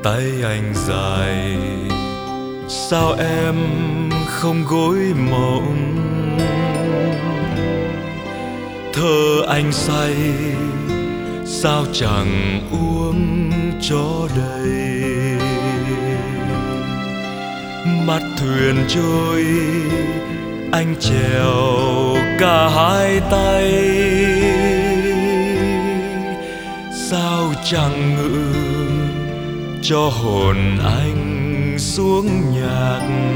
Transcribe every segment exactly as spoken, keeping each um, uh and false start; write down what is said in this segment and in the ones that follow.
Tay anh dài, sao em không gối mộng? Thơ anh say, sao chẳng uống cho đầy? Mắt thuyền trôi, anh chèo cả hai tay. Sao chẳng ngự cho hồn anh xuống nhạc?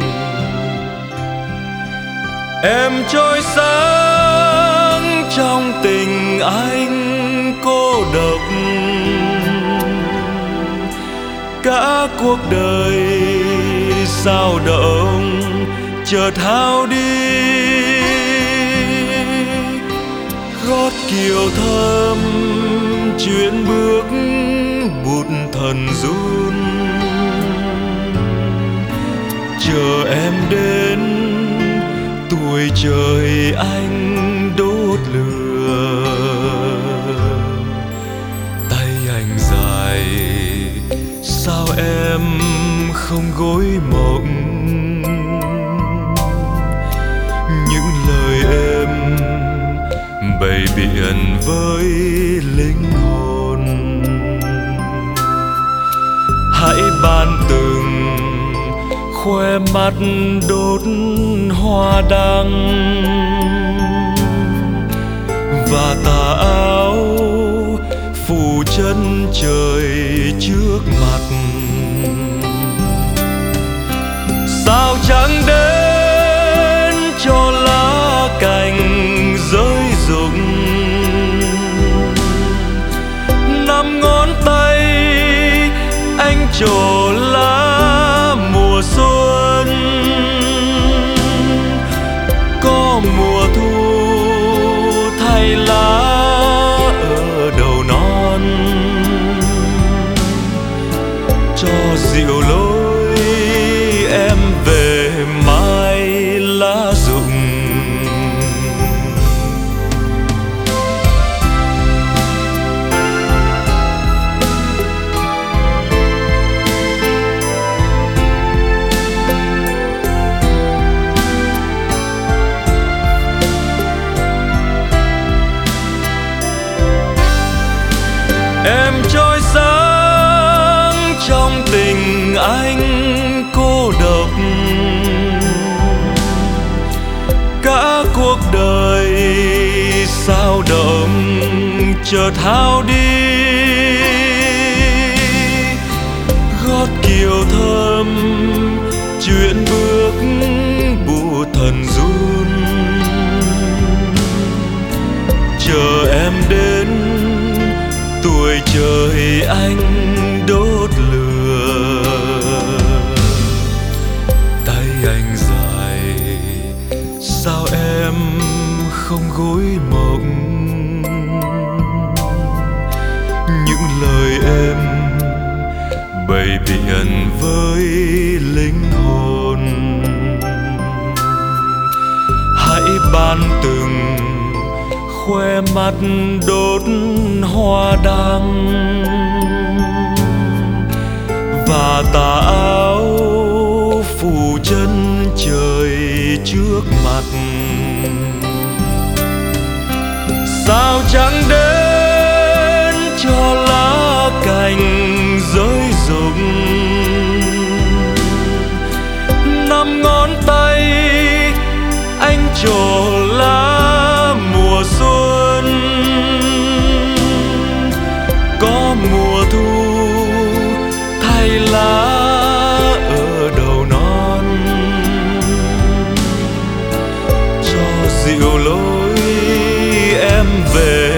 Em trôi sáng trong tình anh cô độc, cả cuộc đời sao động chợt hao đi. Gót kiều thơm chuyến bước bụt thần run, chờ em đến tuổi trời anh đốt lửa. Tay anh dài, sao em không gối mộng? Những lời êm bày biện với linh hồn. Hãy ban từng khoe mắt đốt hoa đăng, và tà áo phủ chân trời trước mặt. Sao chẳng đến cho lá cành rơi rụng, năm ngón tay anh trổ lá mùa xuân. Có mùa thu thay lá ở đầu non, cho dịu lối em về mai lá rụng. Em trôi sáng trong tình anh cô độc, cả cuộc đời sao động chợt hao đi. Gót kiều thơm chuyến bước bụi thần run, chờ em đến tuổi trời anh đốt lửa. Tay anh dài, sao em không gối mộng? Những lời êm bày biện với linh hồn. Hãy ban từng khoe mắt đốt hoa đăng, và tà áo phủ chân trời trước mặt. Sao chẳng đến cho lá cành rơi rụng, năm ngón tay anh trổ lá mùa xuân. Có mùa thu thay lá ở đầu non, cho dịu lối em về